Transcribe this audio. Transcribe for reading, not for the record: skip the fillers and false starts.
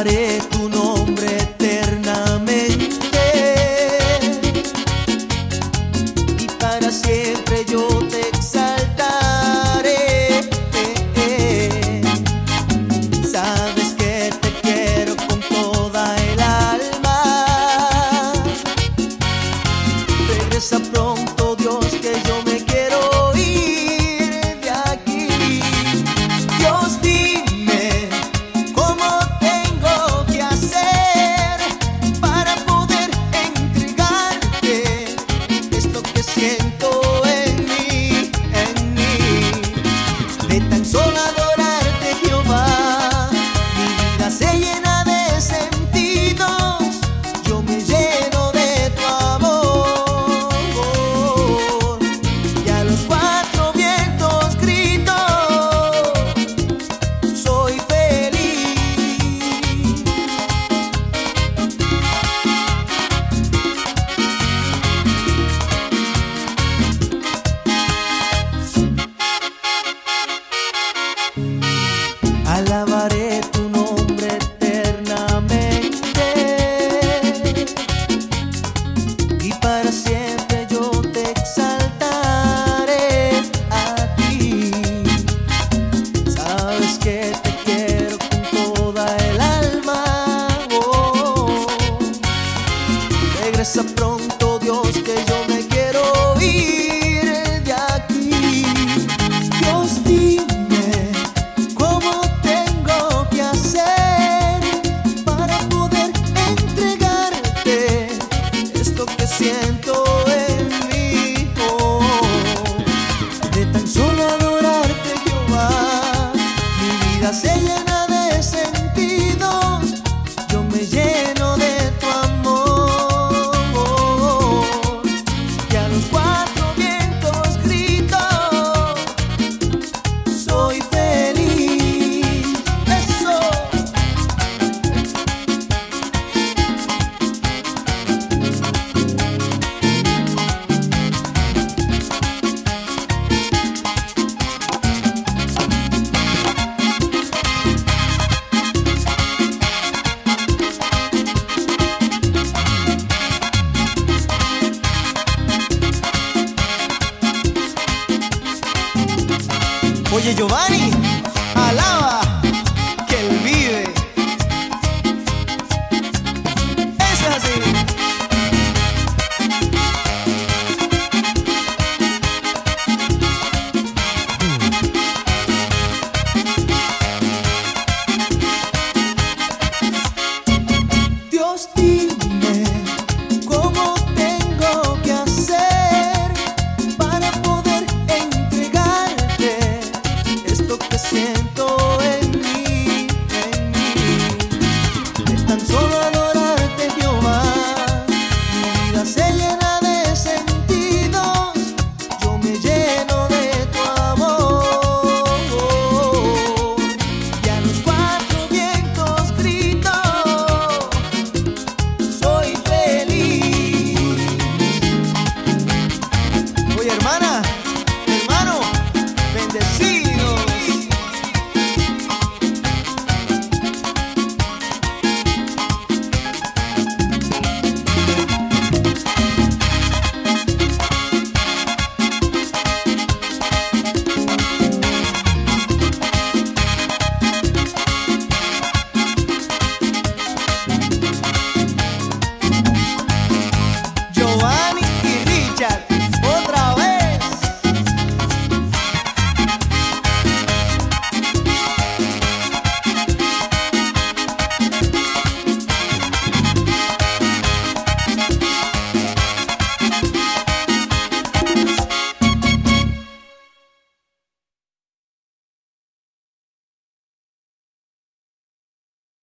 alabaré tu nombre eternamente y para siempre yo te exaltaré. Sabes que te quiero con toda el alma. Regresa pronto, Dios, que yo me quiero ir de aquí. Dios, dime cómo tengo que hacer para poder entregarte esto que siento en mí, en mí. De tan solo adorarte, Jehová, mi vida se llena de sentidos. Yo me lleno de tu amor y a los cuatro vientos grito: soy feliz. Alabaré tu nombre eternamente y para siempre yo te exaltaré a ti. Sabes que te quiero con toda el alma. Regresa pronto, Dios, que yo me quiero ir de aquí. Dios, dime cómo tengo que hacer para poder entregarte esto que siento en mí. De tan solo adorarte, Jehová, mi vida se llena de sentidos. Yo me lleno de tu amor y a los cuatro vientos grito: soy feliz. Eso. Oye, Giovanni, alaba.